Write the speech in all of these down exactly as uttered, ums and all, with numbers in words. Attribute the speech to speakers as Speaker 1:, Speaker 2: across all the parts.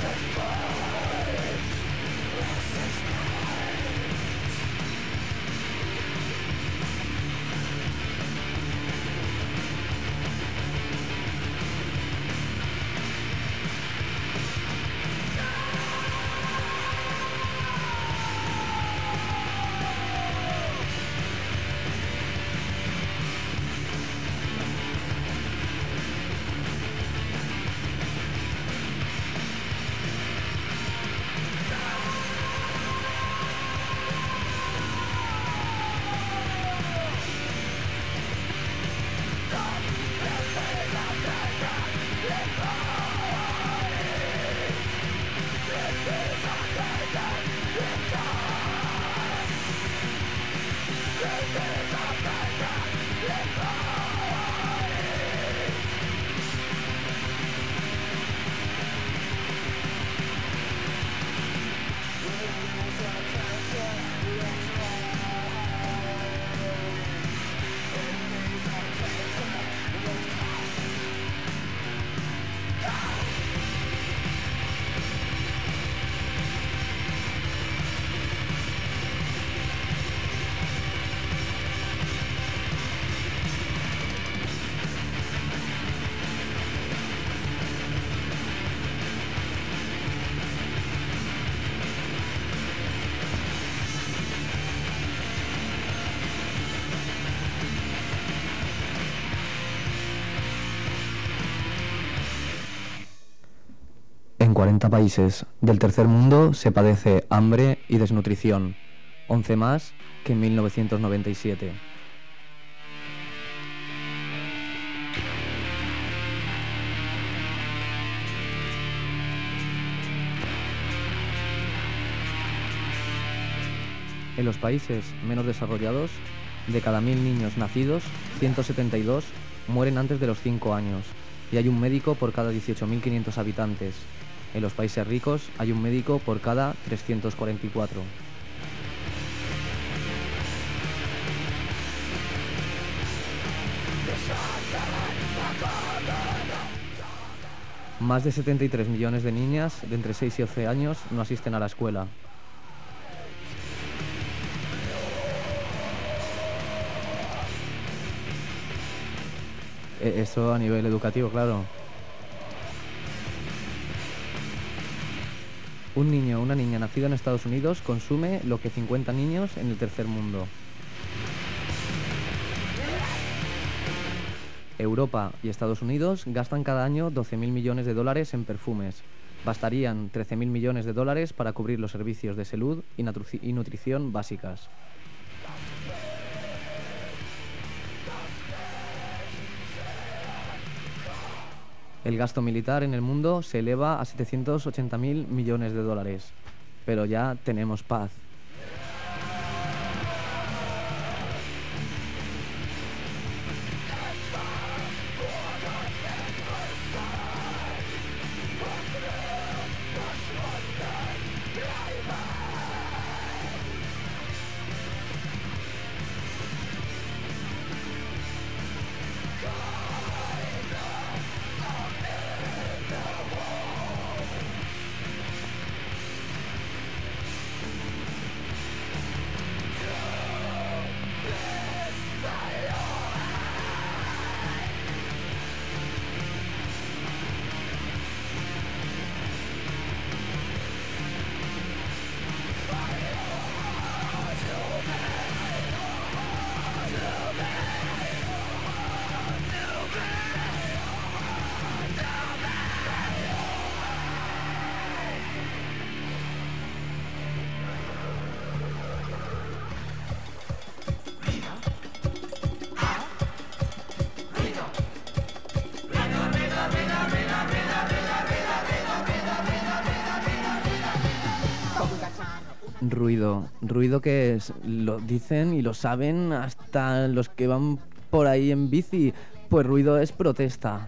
Speaker 1: En cuarenta países del tercer mundo se padece hambre y desnutrición, once más que en mil novecientos noventa y siete. En los países menos desarrollados, de cada mil niños nacidos, ciento setenta y dos mueren antes de los cinco años y hay un médico por cada dieciocho mil quinientos habitantes. En los países ricos hay un médico por cada trescientos cuarenta y cuatro. Más de setenta y tres millones de niñas de entre seis y once años no asisten a la escuela. Eso a nivel educativo, claro. Un niño o una niña nacido en Estados Unidos consume lo que cincuenta niños en el tercer mundo. Europa y Estados Unidos gastan cada año doce mil millones de dólares en perfumes. Bastarían trece mil millones de dólares para cubrir los servicios de salud y, nutri- y nutrición básicas. El gasto militar en el mundo se eleva a setecientos ochenta mil millones de dólares. Pero ya tenemos paz. Ruido. ¿Ruido qué es? Lo dicen y lo saben hasta los que van por ahí en bici. Pues ruido es protesta.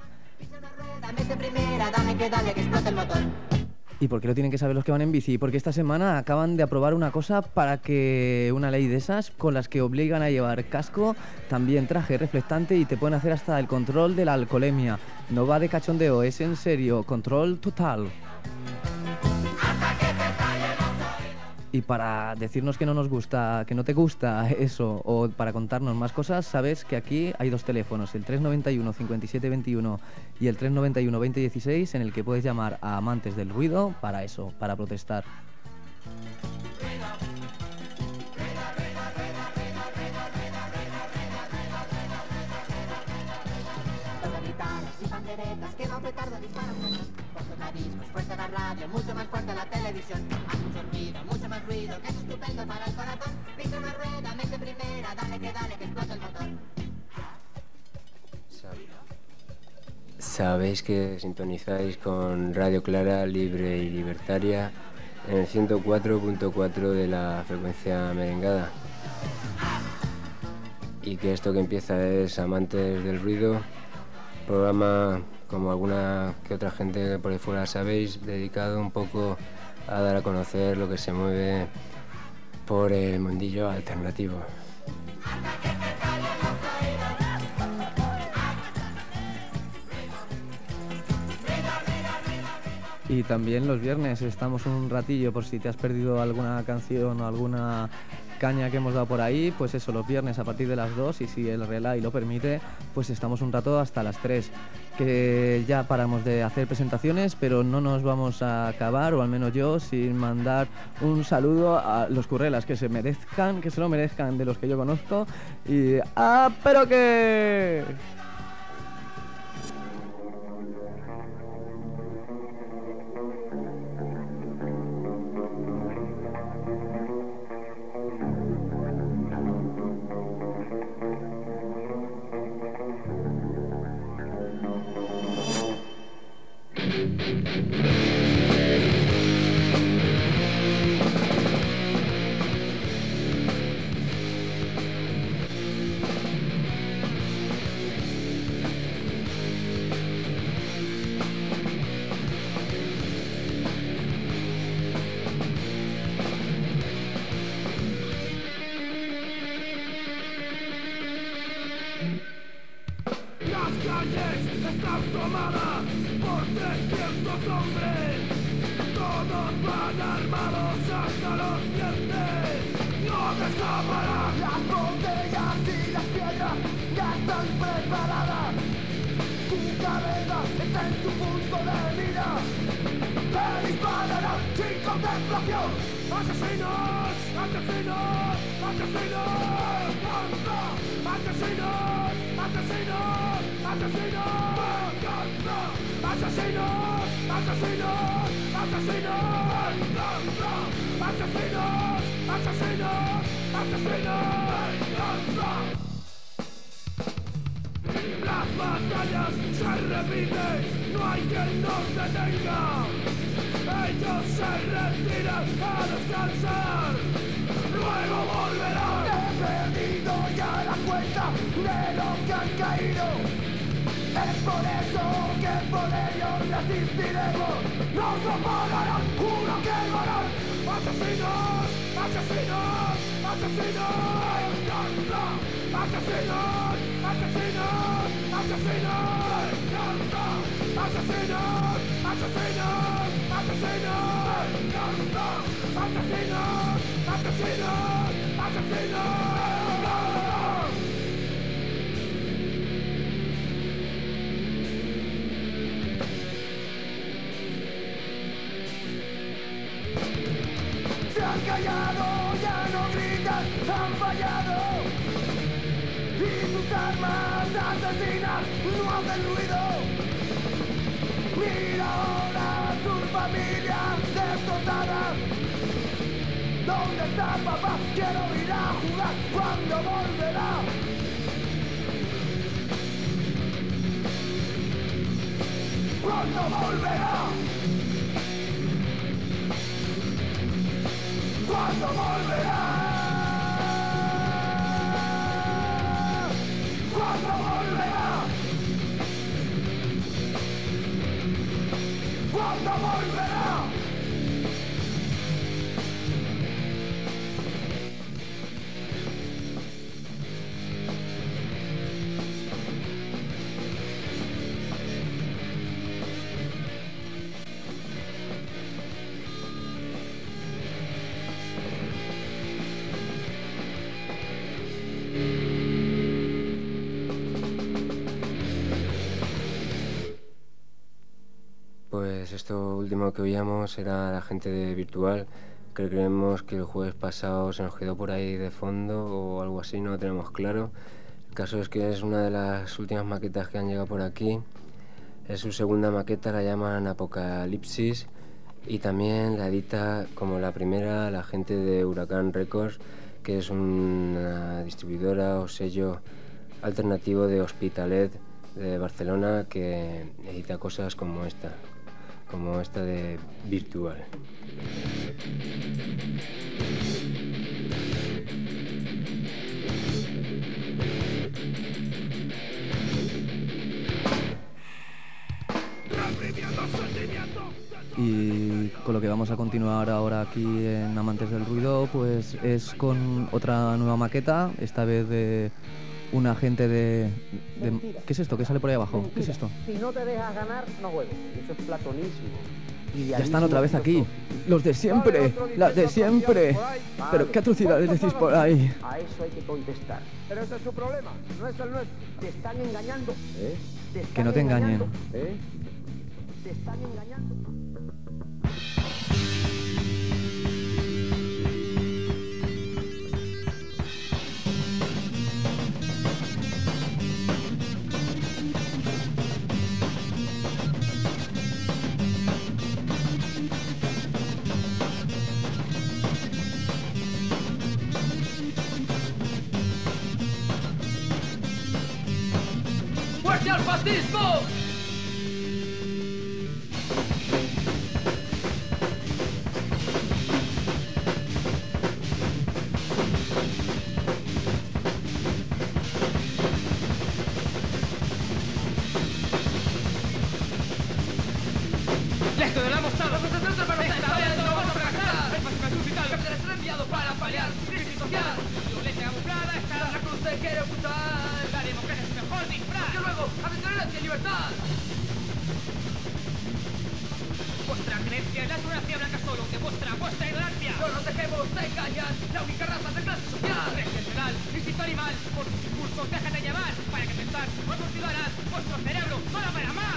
Speaker 1: ¿Y por qué lo tienen que saber los que van en bici? Porque esta semana acaban de aprobar una cosa para que... una ley de esas con las que obligan a llevar casco, también traje reflectante y te pueden hacer hasta el control de la alcoholemia. No va de cachondeo, es en serio, control total. Y para decirnos que no nos gusta, que no te gusta eso, o para contarnos más cosas, sabes que aquí hay dos teléfonos, el tres noventa y uno cincuenta y siete veintiuno y el tres noventa y uno veinte dieciséis, en el que puedes llamar a amantes del ruido para eso, para protestar.
Speaker 2: Que va un petardo, dispara un cañón. Corto la discos, fuerte la radio, mucho más fuerte la televisión. Haz mucho ruido, mucho más ruido, que es estupendo para el corazón. Pisa una rueda, mete primera, dale que dale, que explota el motor.
Speaker 3: Sabéis que sintonizáis con Radio Clara, libre y libertaria, en el ciento cuatro punto cuatro de la frecuencia merengada. Y que esto que empieza es Amantes del Ruido, programa, como alguna que otra gente por ahí fuera sabéis, dedicado un poco a dar a conocer lo que se mueve por el mundillo alternativo.
Speaker 1: Y también los viernes estamos un ratillo, por si te has perdido alguna canción o alguna caña que hemos dado por ahí, pues eso, los viernes a partir de las dos, y si el relay lo permite, pues estamos un rato hasta las tres, que ya paramos de hacer presentaciones, pero no nos vamos a acabar, o al menos yo, sin mandar un saludo a los currelas, que se merezcan, que se lo merezcan, de los que yo conozco, y ¡ah, pero que!
Speaker 3: Pues esto último que oíamos era la gente de Virtual, que creemos que el jueves pasado se nos quedó por ahí de fondo o algo así, no lo tenemos claro. El caso es que es una de las últimas maquetas que han llegado por aquí. Es su segunda maqueta, la llaman Apocalipsis, y también la edita como la primera la gente de Huracán Records, que es una distribuidora o sello alternativo de Hospitalet de Barcelona, que edita cosas como esta, como esta de Virtual.
Speaker 1: Y con lo que vamos a continuar ahora aquí en Amantes del Ruido, pues es con otra nueva maqueta, esta vez de un agente de, de... ¿Qué es esto? ¿Qué sale por ahí abajo?
Speaker 4: Mentira.
Speaker 1: ¿Qué es esto?
Speaker 4: Si no te dejas ganar, no juegues. Eso es platonísimo.
Speaker 1: Ya están otra vez aquí. Los de siempre. Las de siempre. Pero qué atrocidades decís por ahí.
Speaker 4: A eso hay que contestar. Pero ese es su problema, no es el nuestro. Te están engañando. ¿Eh? Te están
Speaker 1: Que no te engañen.
Speaker 4: engañando. ¿Eh? Te están engañando.
Speaker 5: ¡Fuerte al fascismo! ¡Esto de la mostrado! ¡Los procesos del baloncesto! ¡Esta vez no vamos a fracasar! ¡El fascismo es musical! ¡El capital está enviado para paliar su crisis social! ¡Violencia camuflada! ¡Esta la cruz se quiere ocultar! ¡La democracia es su mejor disfraz! ¡Que luego hace tolerancia y libertad! Vuestra creencia es la supremacía blanca solo demuestra vuestra ignorancia. No nos dejemos de engañar. La única raza de clase social regional, instinto animal. Por sus impulsos déjate llevar. Para que pensar, no considerar vuestro cerebro solo para amar.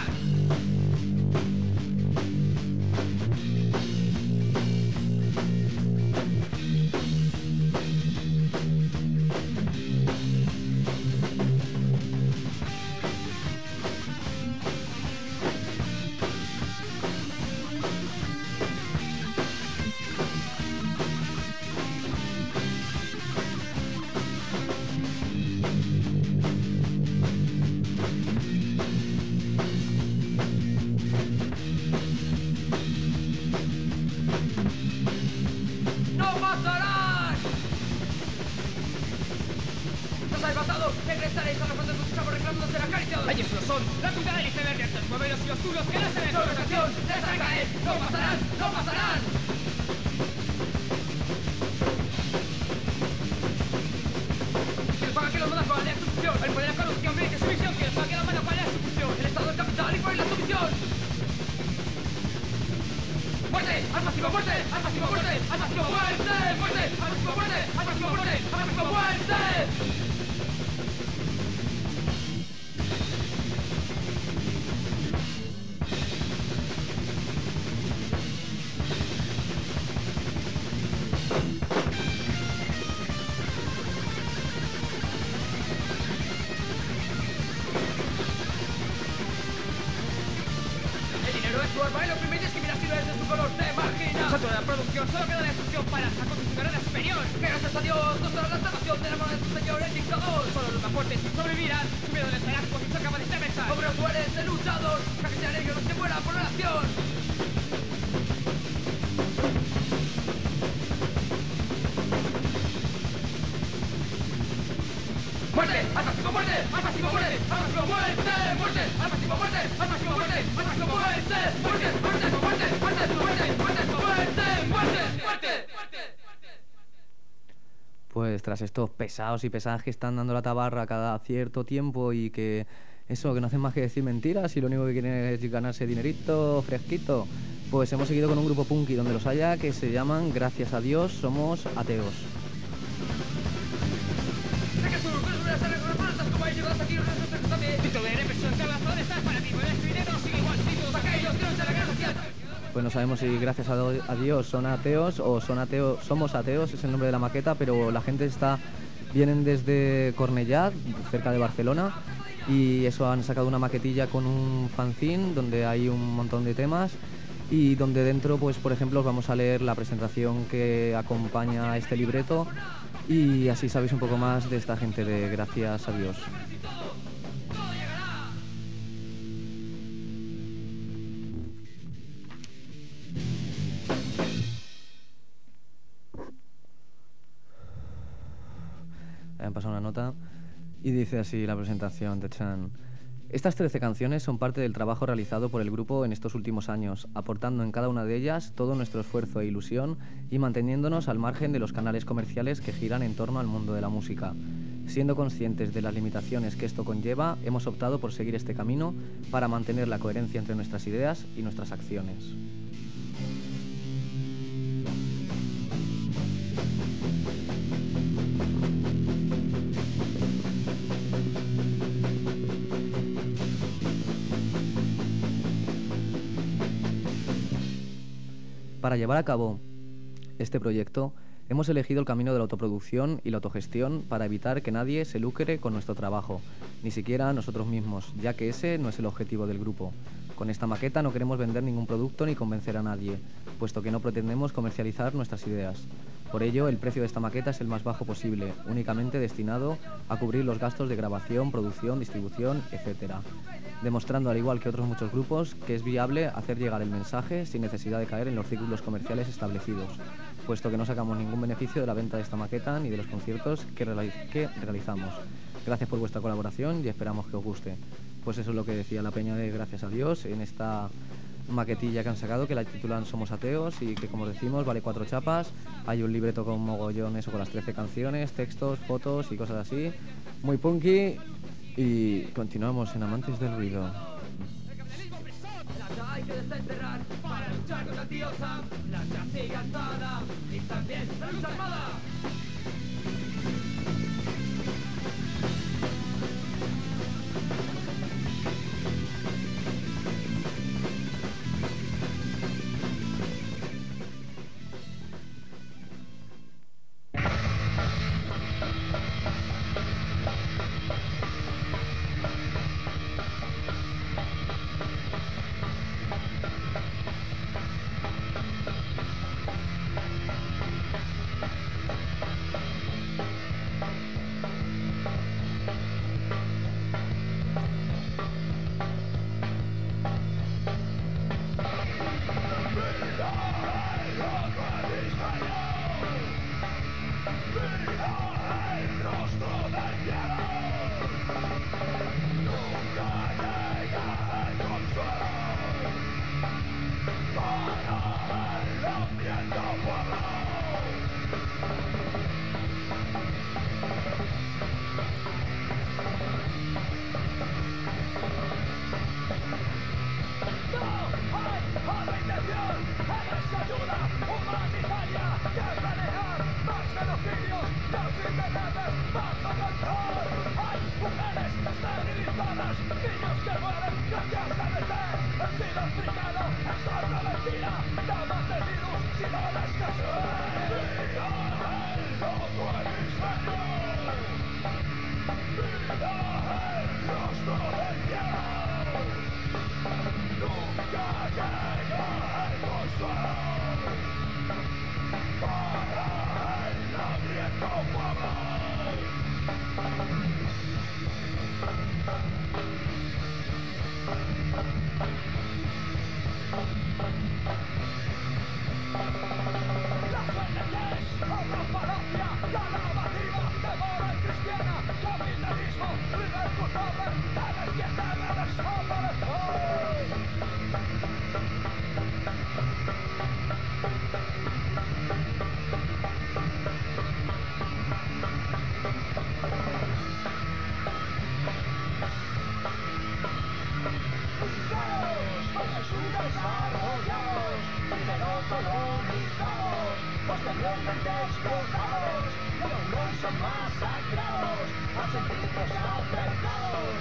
Speaker 5: ¡No pasarán! ¡Nos habéis matado! ¡Regresaréis a los frontes de sus chavos reclamando ser acariciados! ¡Ellos lo son! ¡La punta del iceberg entre los modelos y los tuyos que no se ven! ¡Solo estación! ¡Les harán caer! ¡No pasarán! ¡No pasarán! ¡Que paga que los modas cuál es su función! ¡El poder de la corrupción brille su visión! ¡Que pague la mano cuál es su función! ¡El estado del capital y por la sumisión! ¡Muerte! ¡Al máximo muerte! ¡Al máximo muerte! ¡Al máximo muerte! ¡Muerte! ¡Al máximo muerte! ¡Al máximo muerte! ¡Al máximo muerte! El dinero es su arma y lo permites que miras y ves de su color te margina. Santo de la producción, solo queda la destrucción para la constitución superior. Que gracias a Dios no será la salvación de la mano de su señor el dictador. Solo los más fuertes sobrevivirán, su miedo les hará como si son capaces de pensar. Obreros mueren de luchador, para que sean ellos los que mueran por la nación. ¡Muerte! ¡Al máximo muerte! ¡Al máximo muerte! ¡Al máximo muerte! ¡Muerte! ¡Al máximo muerte! ¡Al máximo muerte! ¡Al máximo muerte! ¡Muerte! ¡Muerte! ¡Muerte! ¡Muerte! ¡Muerte! ¡Muerte! ¡Muerte! ¡Muerte! ¡Muerte!
Speaker 1: Pues tras estos pesados y pesadas que están dando la tabarra cada cierto tiempo y que eso, que no hacen más que decir mentiras y lo único que quieren es ganarse dinerito fresquito, pues hemos seguido con un grupo punky donde los haya que se llaman Gracias a Dios somos ateos.
Speaker 5: Sé que tú, pero no estás reconocidas como ellos, aquí no estás también. Dicto de represión, de las zonas, para ti, puedes tu dinero, sigue igual, y todos aquellos que no se la gracia.
Speaker 1: pues no sabemos si gracias a, do- a Dios son ateos o son ateos, somos ateos, es el nombre de la maqueta, pero la gente está, vienen desde Cornellà, cerca de Barcelona, y eso han sacado una maquetilla con un fanzine donde hay un montón de temas y donde dentro, pues por ejemplo, os vamos a leer la presentación que acompaña a este libreto y así sabéis un poco más de esta gente de Gracias a Dios. Han pasado una nota y dice así la presentación de Chan. Estas trece canciones son parte del trabajo realizado por el grupo en estos últimos años, aportando en cada una de ellas todo nuestro esfuerzo e ilusión y manteniéndonos al margen de los canales comerciales que giran en torno al mundo de la música. Siendo conscientes de las limitaciones que esto conlleva, hemos optado por seguir este camino para mantener la coherencia entre nuestras ideas y nuestras acciones. Para llevar a cabo este proyecto, hemos elegido el camino de la autoproducción y la autogestión para evitar que nadie se lucre con nuestro trabajo, ni siquiera nosotros mismos, ya que ese no es el objetivo del grupo. Con esta maqueta no queremos vender ningún producto ni convencer a nadie, puesto que no pretendemos comercializar nuestras ideas. Por ello, el precio de esta maqueta es el más bajo posible, únicamente destinado a cubrir los gastos de grabación, producción, distribución, etcétera, demostrando, al igual que otros muchos grupos, que es viable hacer llegar el mensaje sin necesidad de caer en los círculos comerciales establecidos, puesto que no sacamos ningún beneficio de la venta de esta maqueta ni de los conciertos que, reali- que realizamos. Gracias por vuestra colaboración y esperamos que os guste. Pues eso es lo que decía la peña de Gracias a Dios en esta maquetilla que han sacado, que la titulan Somos Ateos y que, como decimos, vale cuatro chapas. Hay un libreto con mogollón, eso, con las trece canciones, textos, fotos y cosas así. Muy punky. Y continuamos en Amantes del Ruido.
Speaker 5: El capitalismo opresor, la hay que desenterrar para luchar contra el tío Sam. La ya sigue alzada y también la lucha armada.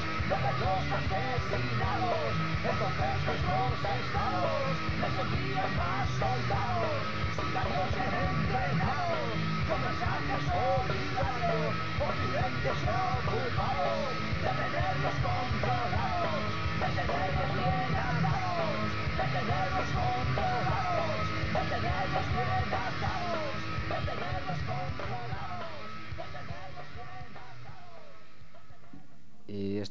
Speaker 2: Asesinados, entonces nuestros estados les envían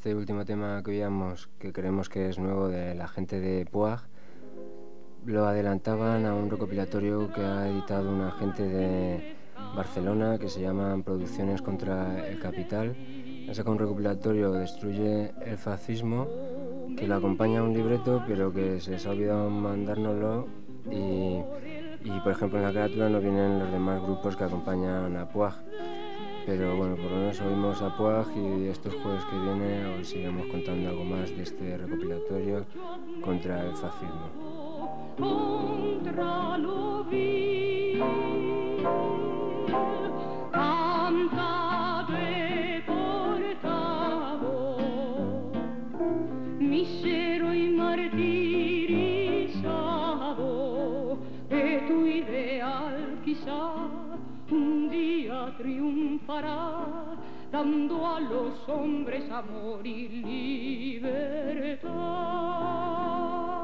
Speaker 3: este último tema que oíamos, que creemos que es nuevo, de la gente de Puag, lo adelantaban a un recopilatorio que ha editado una gente de Barcelona que se llama Producciones contra el Capital. Ha sacado un recopilatorio, Destruye el Fascismo, que lo acompaña a un libreto, pero que se les ha olvidado mandárnoslo y, y por ejemplo en la carátula no vienen los demás grupos que acompañan a Puag. Pero bueno, por lo menos oímos a Puag y estos jueves que viene os sigamos contando algo más de este recopilatorio contra el fascismo.
Speaker 6: Contra lo vil, cantado e portavo, misero y martirizado, e tu ideal quizá un día triunfará, dando a los hombres amor y libertad.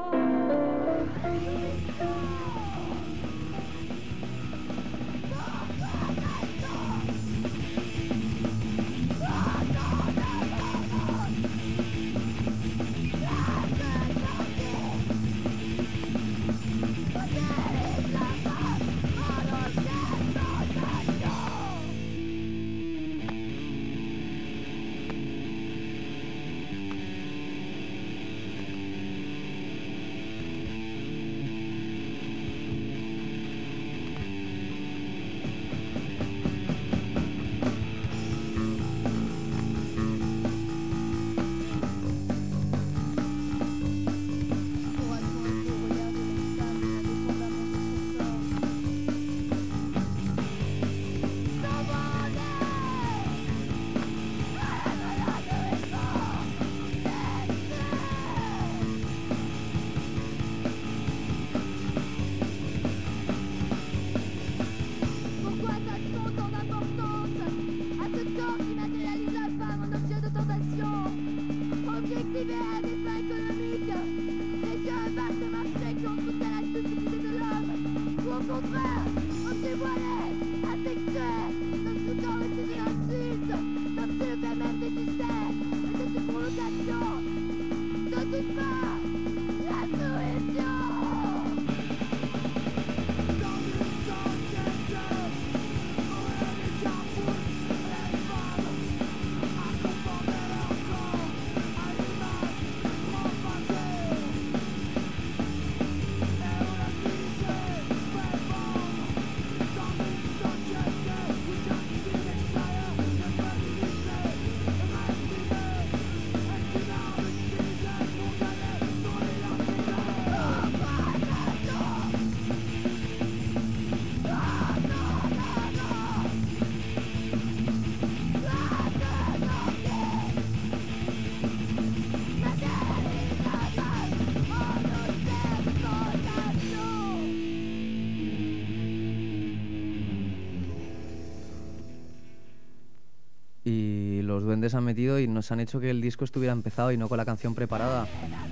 Speaker 1: Los duendes han metido y nos han hecho que el disco estuviera empezado y no con la canción preparada.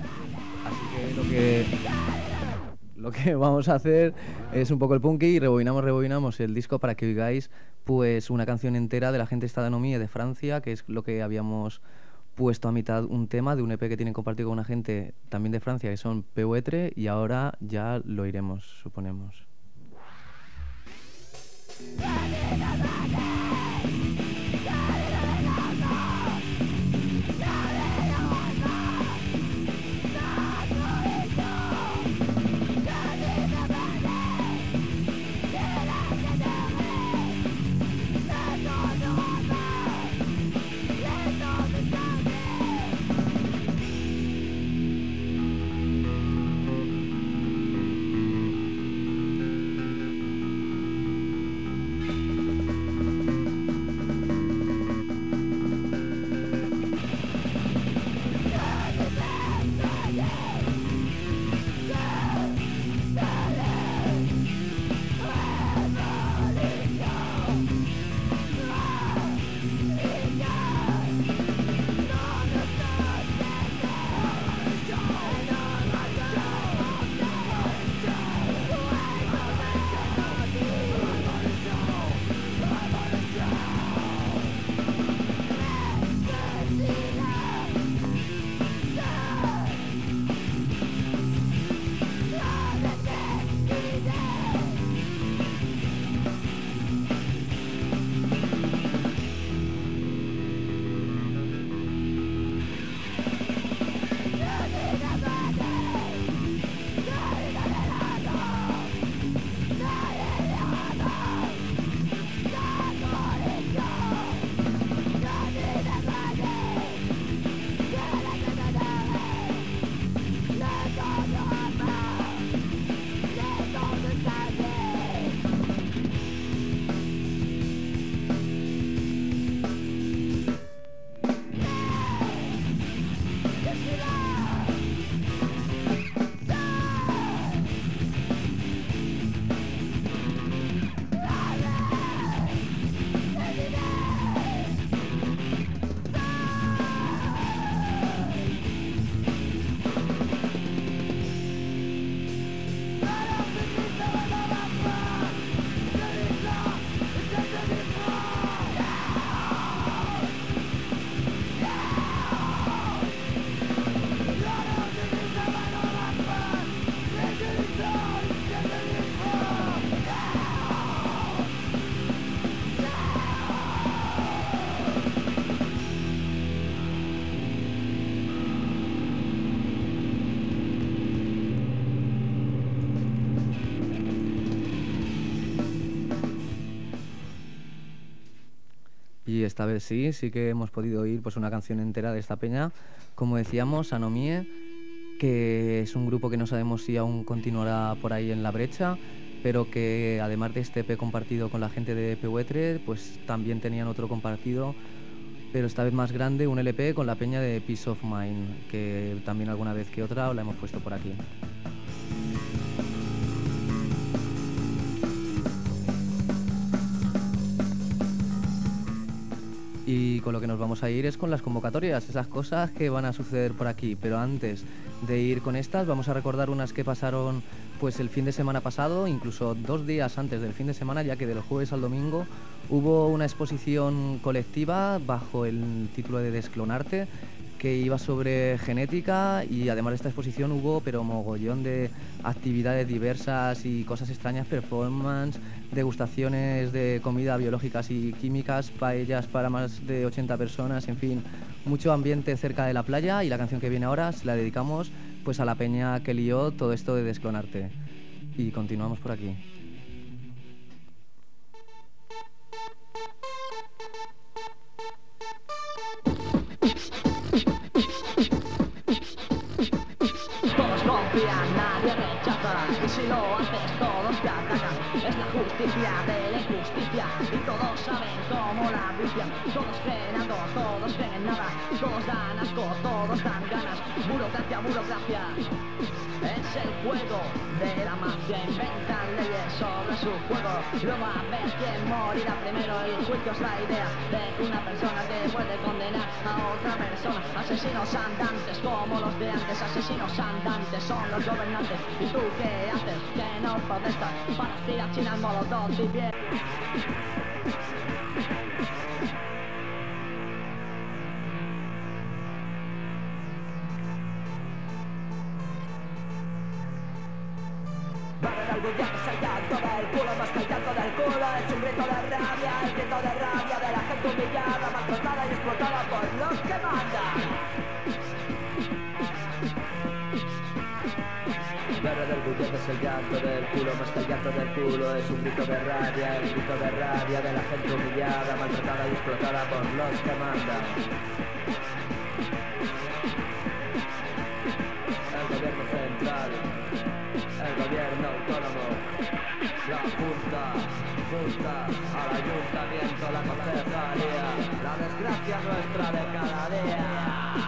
Speaker 1: Así que lo que lo que vamos a hacer es un poco el punky y rebobinamos, rebobinamos el disco para que oigáis pues una canción entera de La gente está de Anomie de Francia, que es lo que habíamos puesto a mitad, un tema de un E P que tienen compartido con una gente también de Francia, que son Peuetre, y ahora ya lo iremos, suponemos. Y esta vez sí, sí que hemos podido oír pues, una canción entera de esta peña. Como decíamos, Anomie, que es un grupo que no sabemos si aún continuará por ahí en la brecha, pero que además de este E P compartido con la gente de Pehuetre, pues también tenían otro compartido, pero esta vez más grande, un L P con la peña de Peace of Mind, que también alguna vez que otra la hemos puesto por aquí. Y con lo que nos vamos a ir es con las convocatorias, esas cosas que van a suceder por aquí. Pero antes de ir con estas, vamos a recordar unas que pasaron pues el fin de semana pasado, incluso dos días antes del fin de semana, ya que del jueves al domingo hubo una exposición colectiva bajo el título de Desclonarte, que iba sobre genética, y además de esta exposición hubo pero mogollón de actividades diversas y cosas extrañas, performance, degustaciones de comida biológicas y químicas, paellas para más de ochenta personas, en fin, mucho ambiente cerca de la playa. Y la canción que viene ahora se la dedicamos pues a la peña que lió todo esto de Desclonarte. Y continuamos por aquí.
Speaker 7: Nadie rechaza, y si lo haces todos te atacan. Es la justicia de la injusticia, y todos saben cómo la vician. Todos creen algo, todos creen en nada, todos dan asco, todos dan ganas. Burocracia, burocracia, es el juego de la mafia. Inventan leyes sobre su juego, luego a ver quién morirá primero. El juicio es la idea de que una persona que puede condenar a otra persona. Asesinos andantes como los de antes, asesinos andantes son los gobernantes. ¿Y tú qué haces? Que no protestas para tirar China al molotov y bien.
Speaker 8: El bullón es el llanto del culo, más que el llanto del culo. Es un grito de rabia, el grito de rabia de la gente humillada, maltratada y explotada por los que mandan. Barra del bullón es el llanto del culo, más que el llanto del culo. Es un grito de rabia, el grito de rabia de la gente humillada, maltratada y explotada por los que mandan. El gobierno central, el gobierno autónomo, la Junta, Junta, al ayuntamiento, la concejalía, la desgracia nuestra de cada día.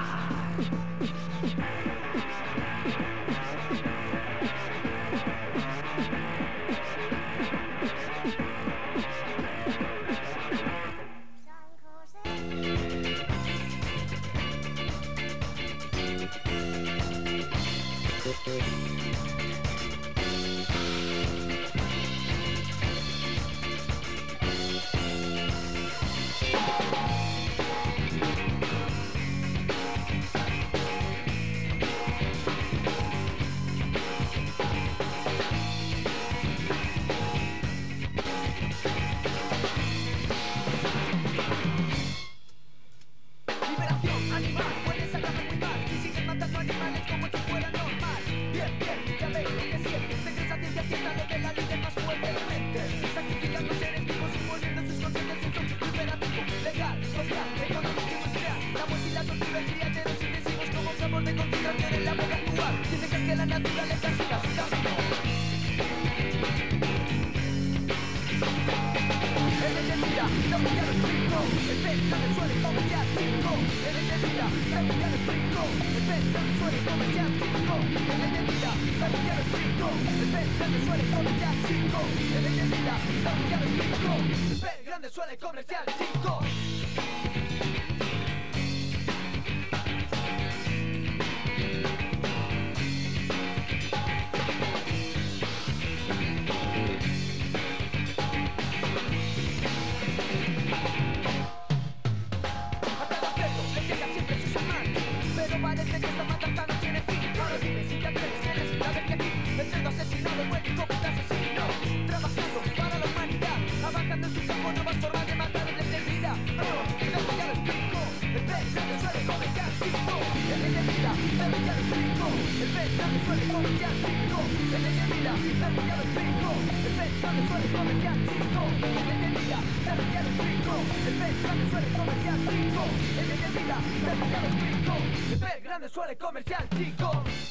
Speaker 8: El pez grande suele comer ya cinco. El de mi vida, el ya lo explico. El pez
Speaker 9: grande suele comercial chico, el que mira, te lo explico. El pez grande suele comercial chico, el que mira, te lo explico. El pez grande suele comercial chico.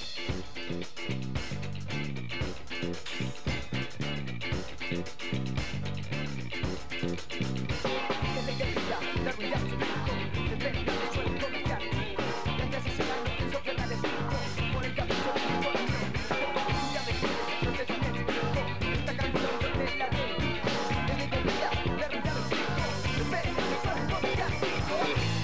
Speaker 9: Desde que vida, Darwin ya lo explico. El pez grande suele comercial chico. Desde hace cien años pienso que la explico. Por el capricho de mi corazón. Ya me quieres, no sé si me explico. Esta canción yo te la dedico. Desde que vida, Darwin ya lo explico. El pez grande suele comercial chico.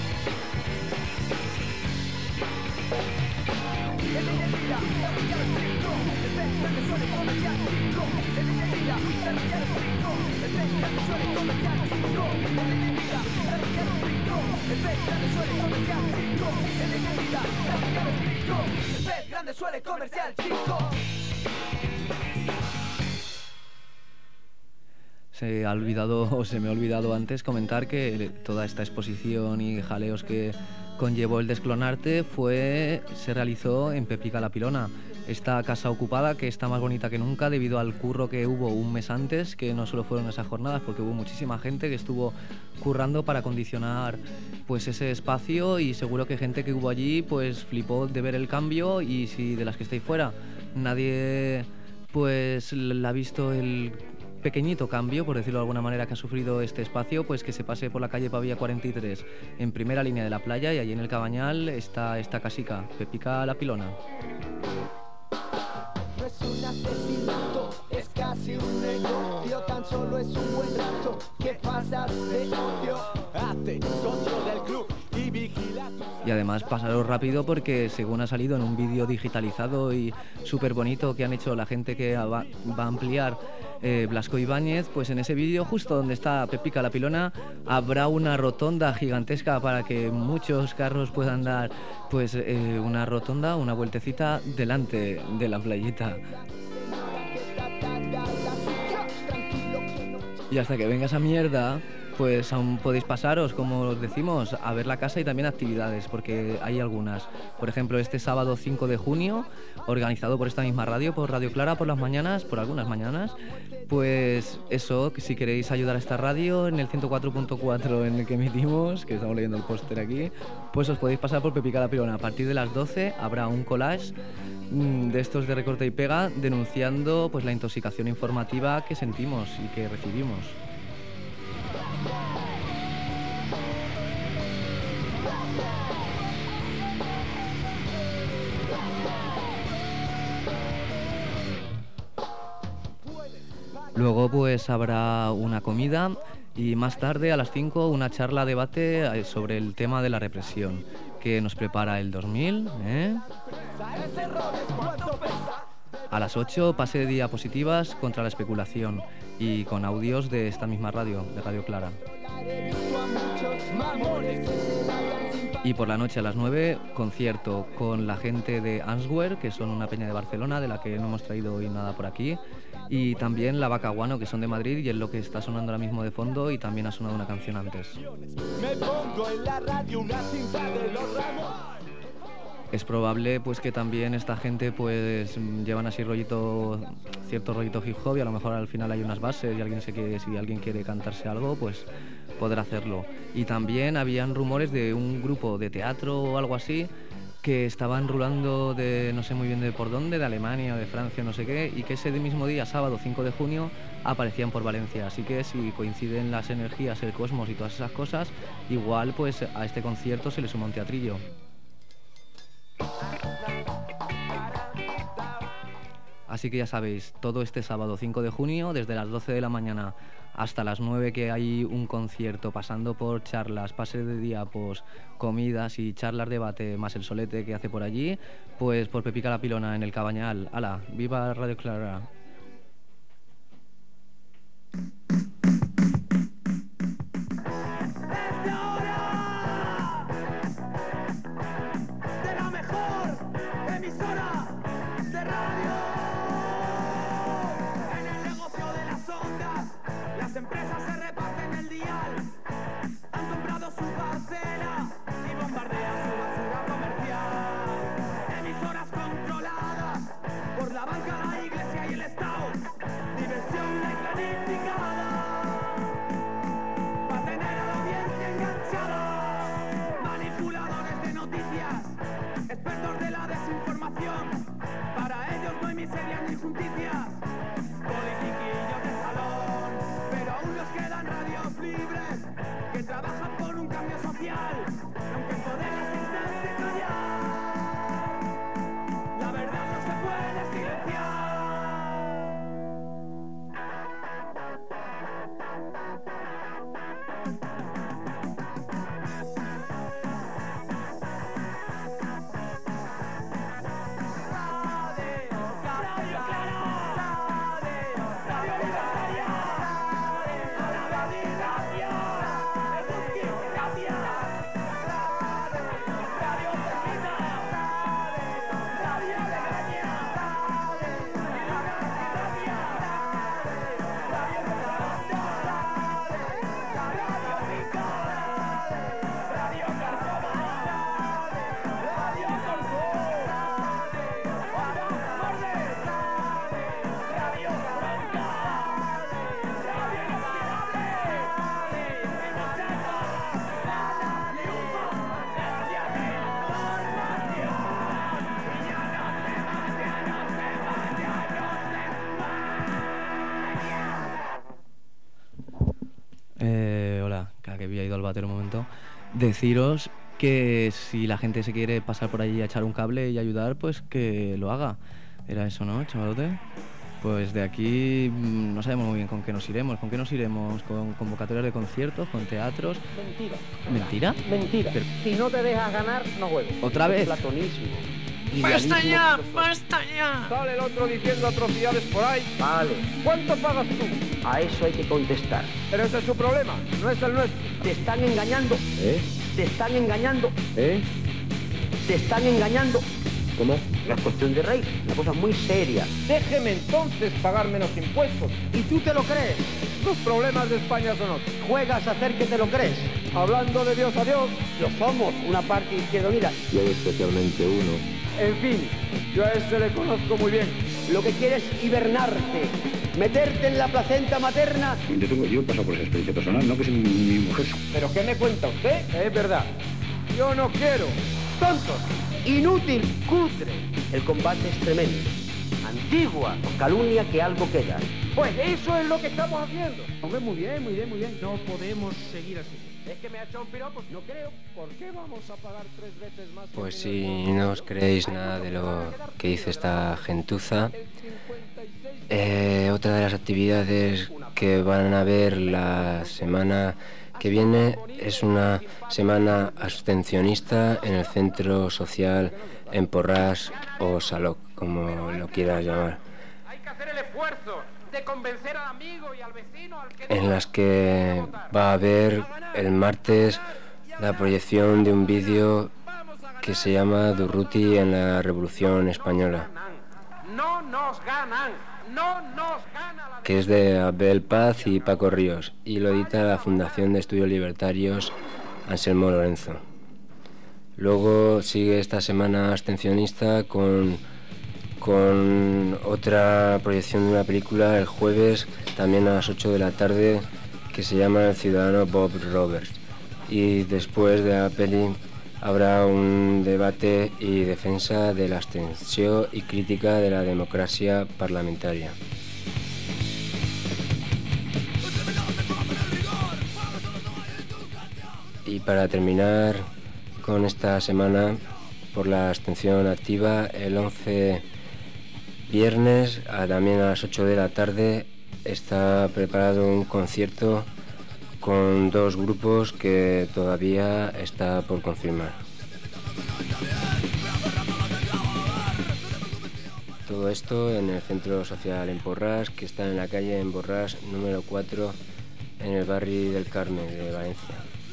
Speaker 9: Desde que vida, Darwin ya lo explico. El pez grande suele comercial chico. Desde que vida, Darwin ya lo explico. El pez grande suele comercial chico. Desde que vida, Darwin ya lo explico. El pez grande suele comercial chico. Desde que vida, Darwin ya lo explico. El pez grande suele comercial chico.
Speaker 1: Se ha olvidado, o se me ha olvidado antes comentar que toda esta exposición y jaleos que conllevó el Desclonarte fue, se realizó en Pepica La Pilona, esta casa ocupada que está más bonita que nunca debido al curro que hubo un mes antes, que no solo fueron esas jornadas, porque hubo muchísima gente que estuvo currando para acondicionar pues ese espacio, y seguro que gente que hubo allí pues flipó de ver el cambio, y si de las que estáis fuera nadie pues la ha visto el pequeñito cambio, por decirlo de alguna manera, que ha sufrido este espacio, pues que se pase por la calle Pavía cuarenta y tres en primera línea de la playa, y allí en el Cabañal está esta casica, Pepica La Pilona.
Speaker 9: No es un asesinato, es casi un negocio, tan solo es un buen rato que pasas de ocio. Hazte socio del club y vigila.
Speaker 1: Y además pasaros rápido porque según ha salido en un vídeo digitalizado y súper bonito que han hecho la gente que va, va a ampliar eh, Blasco Ibáñez, pues en ese vídeo, justo donde está Pepica La Pilona, habrá una rotonda gigantesca para que muchos carros puedan dar pues eh, una rotonda, una vueltecita delante de la playita. Y hasta que venga esa mierda, pues aún podéis pasaros, como os decimos, a ver la casa y también actividades, porque hay algunas. Por ejemplo, este sábado cinco de junio, organizado por esta misma radio, por Radio Clara, por las mañanas, por algunas mañanas, pues eso, si queréis ayudar a esta radio en el ciento cuatro punto cuatro en el que emitimos, que estamos leyendo el póster aquí, pues os podéis pasar por Pepica La Pilona. A partir de las doce habrá un collage de estos de recorte y pega denunciando pues la intoxicación informativa que sentimos y que recibimos. Luego pues habrá una comida y más tarde a las cinco una charla debate sobre el tema de la represión que nos prepara el dos mil, ¿eh? A las ocho pase de diapositivas contra la especulación y con audios de esta misma radio, de Radio Clara. Y por la noche a las nueve, concierto con la gente de Answer, que son una peña de Barcelona, de la que no hemos traído hoy nada por aquí, y también La Vaca Guano, que son de Madrid, y es lo que está sonando ahora mismo de fondo, y también ha sonado una canción antes.
Speaker 9: Me pongo en la radio una cinta de los Ramos.
Speaker 1: Es probable pues que también esta gente pues llevan así rollito, cierto rollito hip hop, y a lo mejor al final hay unas bases y alguien se quiere, si alguien quiere cantarse algo, pues podrá hacerlo. Y también habían rumores de un grupo de teatro o algo así que estaban rulando de no sé muy bien de por dónde, de Alemania o de Francia, no sé qué, y que ese mismo día, sábado cinco de junio, aparecían por Valencia. Así que si coinciden las energías, el cosmos y todas esas cosas, igual pues a este concierto se le suma un teatrillo. Así que ya sabéis, todo este sábado cinco de junio, desde las doce de la mañana hasta las nueve, que hay un concierto, pasando por charlas, pases de diapos, comidas y charlas, debate, más el solete que hace por allí, pues por Pepica La Pilona en el Cabañal. ¡Hala! ¡Viva Radio Clara!
Speaker 9: Empresas se reparten el dial, han comprado su parcela y bombardean su basura comercial. Emisoras controladas por la banca, la iglesia y el Estado.
Speaker 1: Eh, hola, que había ido al váter un momento. Deciros que si la gente se quiere pasar por allí a echar un cable y ayudar, pues que lo haga. Era eso, ¿no, chavalote? Pues de aquí mm, no sabemos muy bien con qué nos iremos. ¿Con qué nos iremos? ¿Con convocatorias de conciertos? ¿Con teatros?
Speaker 4: Mentira.
Speaker 1: ¿Mentira?
Speaker 4: Mentira.
Speaker 1: Pero-
Speaker 4: Si no te dejas ganar, no juegues.
Speaker 1: ¿Otra vez?
Speaker 4: Platonismo.
Speaker 5: ¡Basta
Speaker 4: Idealismo.
Speaker 5: ya! ¡Basta ya!
Speaker 4: Sale el otro diciendo atrocidades por ahí. Vale. ¿Cuánto pagas tú? A eso hay que contestar. Pero ese es su problema, no es el nuestro. Te están engañando. ¿Eh? Te están engañando. ¿Eh? Te están engañando. ¿Cómo? La cuestión de rey, una cosa muy seria. Déjeme entonces pagar menos impuestos. ¿Y tú te lo crees? Los problemas de España son otros. Juegas a hacer que te lo crees. Hablando de Dios a Dios, lo somos, una parte izquierda unida.
Speaker 10: Y hay especialmente uno.
Speaker 4: En fin, yo a ese le conozco muy bien. Lo que quiere es hibernarte, meterte en la placenta materna.
Speaker 10: Yo, tengo, yo he pasado por esa experiencia personal, no que es mi, mi mujer.
Speaker 4: ¿Pero qué me cuenta usted? Es verdad. Yo no quiero. Tontos. Inútil. Cutre. El combate es tremendo. Antigua. Calumnia que algo queda. Pues eso es lo que estamos haciendo. Hombre, muy bien, muy bien, muy bien. No podemos seguir así. Es que me ha echado un piropo. No creo. ¿Por qué vamos a pagar tres veces más?
Speaker 3: Pues si no os creéis nada de lo que dice esta gentuza, eh, otra de las actividades que van a haber la semana que viene es una semana abstencionista en el centro social en Porras o Saló, como lo quieras llamar,
Speaker 4: Hay que hacer el esfuerzo de convencer al amigo y al vecino al que
Speaker 3: en las que va a haber el martes la proyección de un vídeo que se llama Durruti en la Revolución Española,
Speaker 4: no nos ganan, no nos gana la
Speaker 3: que es de Abel Paz y Paco Ríos, y lo edita la Fundación de Estudios Libertarios Anselmo Lorenzo. Luego sigue esta semana abstencionista con, con otra proyección de una película el jueves, también a las ocho de la tarde, que se llama El ciudadano Bob Roberts. Y después de la peli habrá un debate y defensa de la abstención y crítica de la democracia parlamentaria. Y para terminar con esta semana por la abstención activa, el once viernes, a, también a las ocho de la tarde, está preparado un concierto con dos grupos que todavía está por confirmar. Todo esto en el Centro Social en Porras, que está en la calle en Borrás número cuatro, en el barrio del Carmen de Valencia.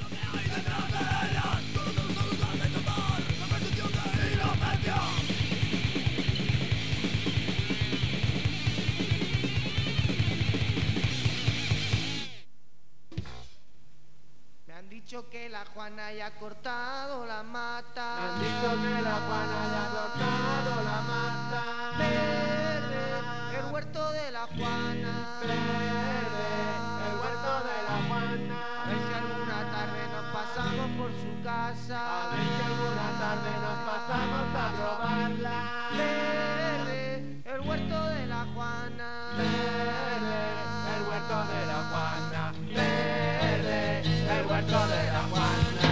Speaker 2: Me han dicho que la Juana ya ha cortado la mata.
Speaker 4: Me han dicho que la Juana ya ha cortado la mata.
Speaker 2: Verde, el huerto de la Juana.
Speaker 4: Verde, el huerto de la Juana.
Speaker 2: A ver si alguna tarde nos pasamos por su casa.
Speaker 4: A ver si alguna tarde nos pasamos a robarla.
Speaker 2: Verde, el huerto de la Juana.
Speaker 4: Verde, el huerto de la Juana. Verde, el huerto de la Juana.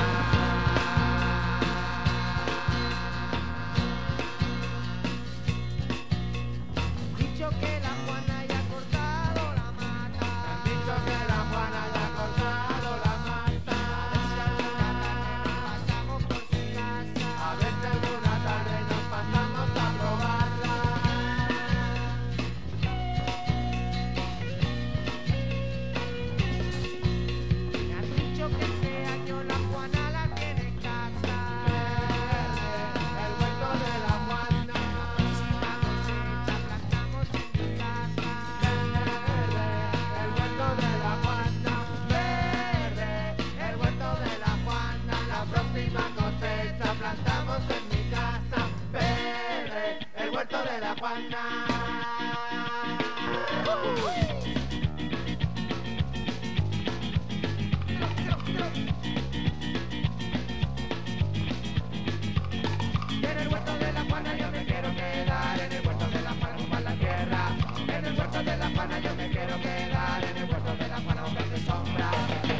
Speaker 2: Dicho que la Juana ya ha cortado la mata.
Speaker 4: Me han dicho que la Juana ya ha cortado la mata.
Speaker 2: Pasamos por su casa.
Speaker 4: A ver si alguna tarde nos pasamos a robarla.
Speaker 2: Me han dicho que este año la Juana la tiene en casa.
Speaker 4: El huerto de la Juana.
Speaker 2: Próxima cosecha plantamos en mi casa.
Speaker 4: Verde, el huerto de la Juana. Verde, el huerto de la Juana. La próxima cosecha plantamos en mi casa. Verde, el huerto de la Juana.
Speaker 2: Y en el huerto de la Juana yo me quiero quedar. En el huerto de la Juana junto a la tierra. En el huerto de la Juana yo me quiero quedar. En el huerto de la Juana donde hace sombra.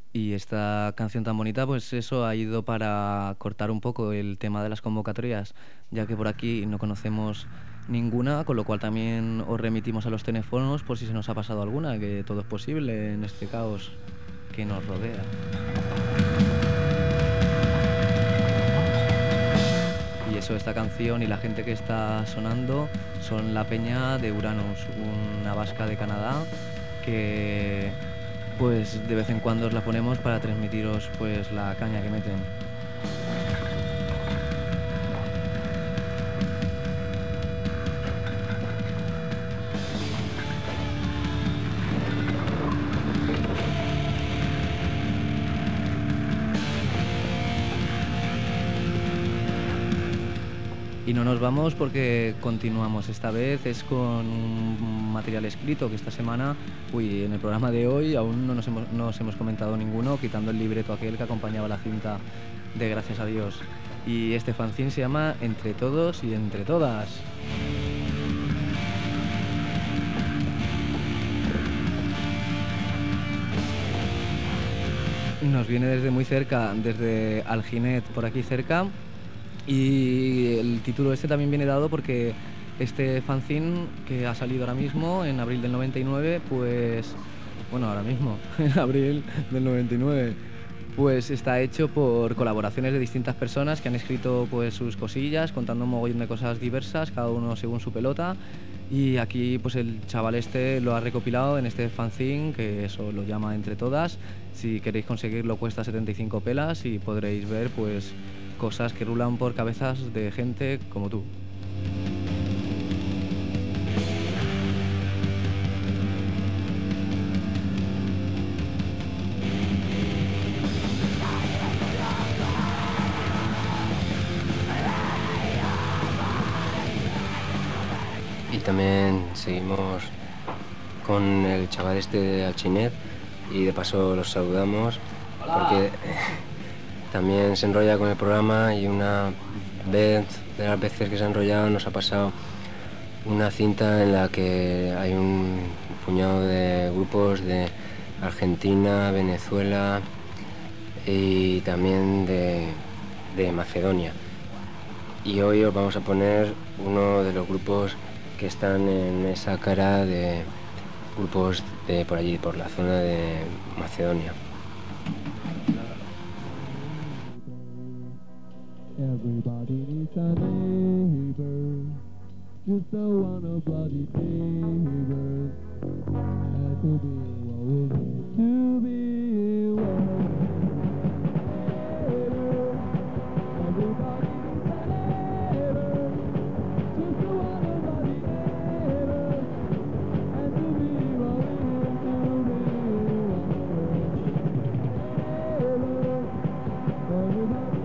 Speaker 1: Y esta canción tan bonita, pues eso ha ido para cortar un poco el tema de las convocatorias, ya que por aquí no conocemos ninguna, con lo cual también os remitimos a los teléfonos por si se nos ha pasado alguna, que todo es posible en este caos que nos rodea. Y eso, esta canción y la gente que está sonando son la peña de Uranus, una vasca de Canadá que pues de vez en cuando os la ponemos para transmitiros pues la caña que meten. Y no nos vamos porque continuamos. Esta vez es con un material escrito que esta semana, uy, en el programa de hoy aún no nos hemos, no os hemos comentado ninguno, quitando el libreto aquel que acompañaba la cinta de Gracias a Dios. Y este fanzine se llama Entre Todos y Entre Todas. Nos viene desde muy cerca, desde Alginet, por aquí cerca. Y el título este también viene dado porque este fanzine que ha salido ahora mismo, en abril del noventa y nueve, pues... Bueno, ahora mismo, en abril del noventa y nueve, pues está hecho por colaboraciones de distintas personas que han escrito pues sus cosillas, contando un mogollón de cosas diversas, cada uno según su pelota. Y aquí pues el chaval este lo ha recopilado en este fanzine, que eso lo llama Entre Todas. Si queréis conseguirlo cuesta setenta y cinco pelas y podréis ver pues cosas que rulan por cabezas de gente como tú.
Speaker 3: Y también seguimos con el chaval este de Alginet y de paso los saludamos. Hola. Porque también se enrolla con el programa y una vez de las veces que se ha enrollado nos ha pasado una cinta en la que hay un puñado de grupos de Argentina, Venezuela y también de, de Macedonia. Y hoy os vamos a poner uno de los grupos que están en esa cara de grupos de por allí, por la zona de Macedonia.
Speaker 11: Everybody needs a neighbor, just a one of bloody neighbors, and to be what we need to be what. Everybody needs a neighbor, just a one of bloody neighbors, and to be what we need to be what. Everybody.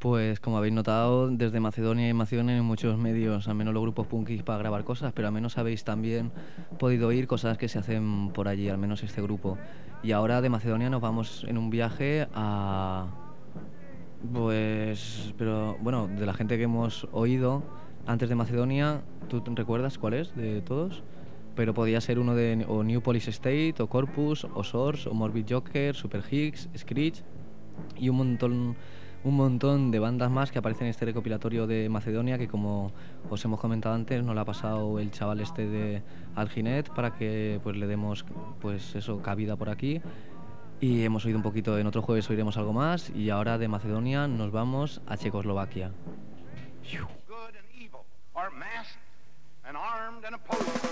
Speaker 1: Pues como habéis notado, desde Macedonia y Macedonia hay muchos medios, al menos los grupos punkis para grabar cosas, pero al menos habéis también podido oír cosas que se hacen por allí, al menos este grupo. Y ahora de Macedonia nos vamos en un viaje a... Pues... Pero bueno, de la gente que hemos oído antes de Macedonia, ¿tú te recuerdas cuál es de todos? Pero podía ser uno de o New Police State, o Corpus, o Source, o Morbid Joker, Super Higgs, Screech y un montón... un montón de bandas más que aparecen en este recopilatorio de Macedonia, que como os hemos comentado antes nos lo ha pasado el chaval este de Alginet para que pues le demos pues eso cabida por aquí, y hemos oído un poquito, en otro jueves oiremos algo más, y ahora de Macedonia nos vamos a Checoslovaquia.
Speaker 12: Good and evil are masked and armed and opposed.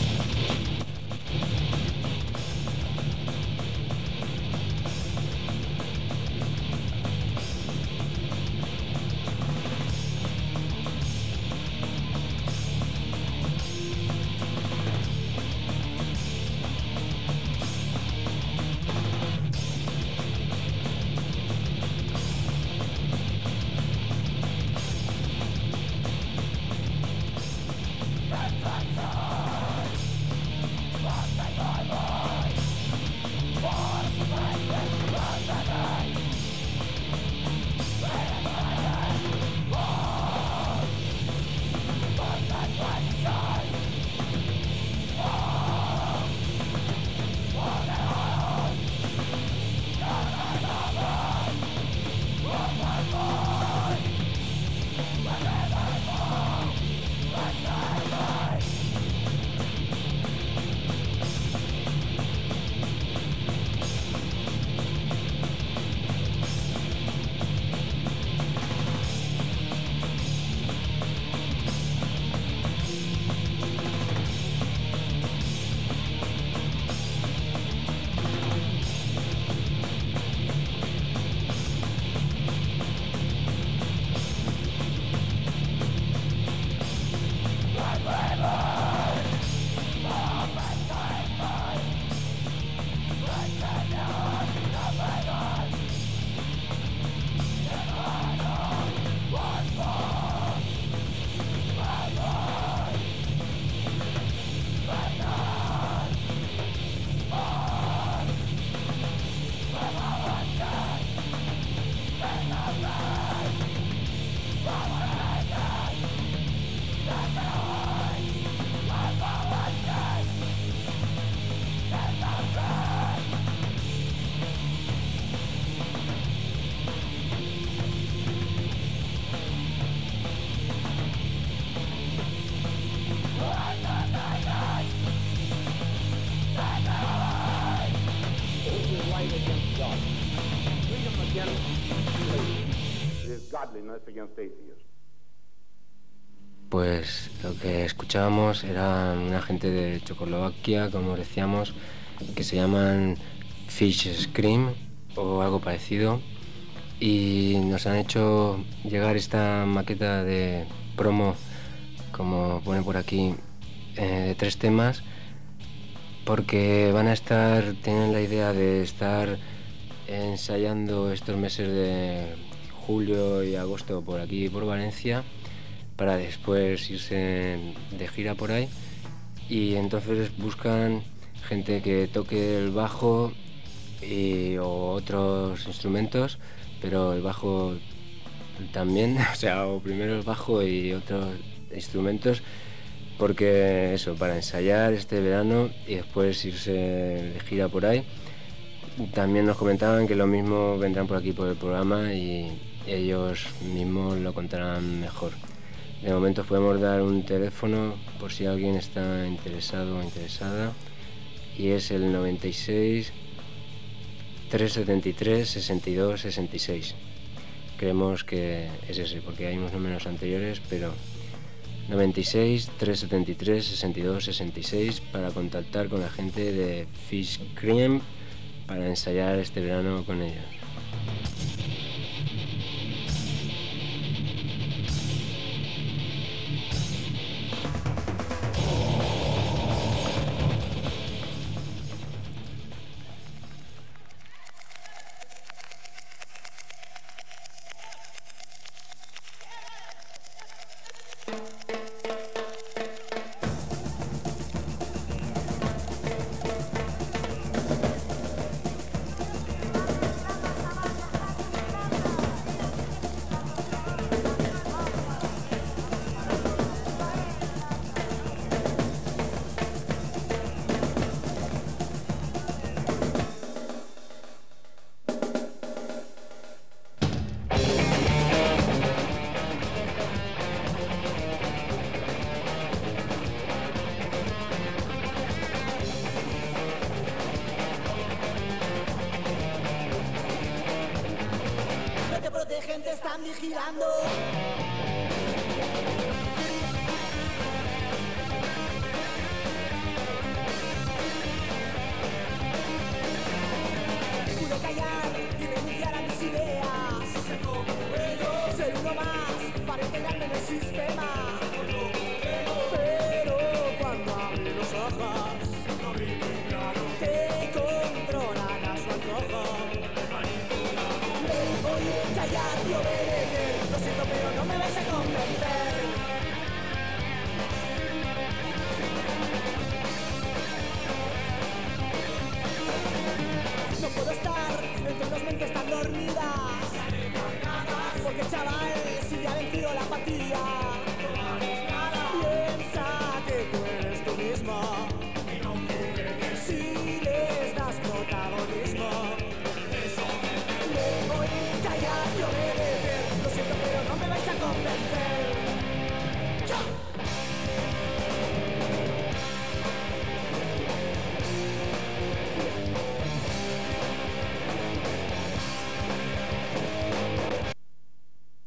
Speaker 3: Pues lo que escuchábamos era una gente de Checoslovaquia, como decíamos, que se llaman Fish Scream o algo parecido, y nos han hecho llegar esta maqueta de promo, como pone por aquí, eh, de tres temas, porque van a estar, tienen la idea de estar ensayando estos meses de julio y agosto por aquí, por Valencia, para después irse de gira por ahí, y entonces buscan gente que toque el bajo y, o otros instrumentos, pero el bajo también, o sea, o primero el bajo y otros instrumentos, porque eso, para ensayar este verano y después irse de gira por ahí. También nos comentaban que lo mismo vendrán por aquí por el programa y ellos mismos lo contarán mejor. De momento os podemos dar un teléfono por si alguien está interesado o interesada, y es el noventa y seis, trescientos setenta y tres, sesenta y dos, sesenta y seis. Creemos que es ese, porque hay unos números anteriores, pero noventa y seis, trescientos setenta y tres, sesenta y dos, sesenta y seis para contactar con la gente de Fish Cream para ensayar este verano con ellos.
Speaker 13: de gente están vigilando. Pude callar y renunciar a mis ideas. Ser uno más para integrarme en el sistema. Pero cuando abrí los ojos, te controlan a su antojo. Me voy a callar y obedecer. Lo siento, pero no me vais a convencer. No puedo estar entre dos mentes tan dormidas, porque chaval, si ya ha vencido la apatía.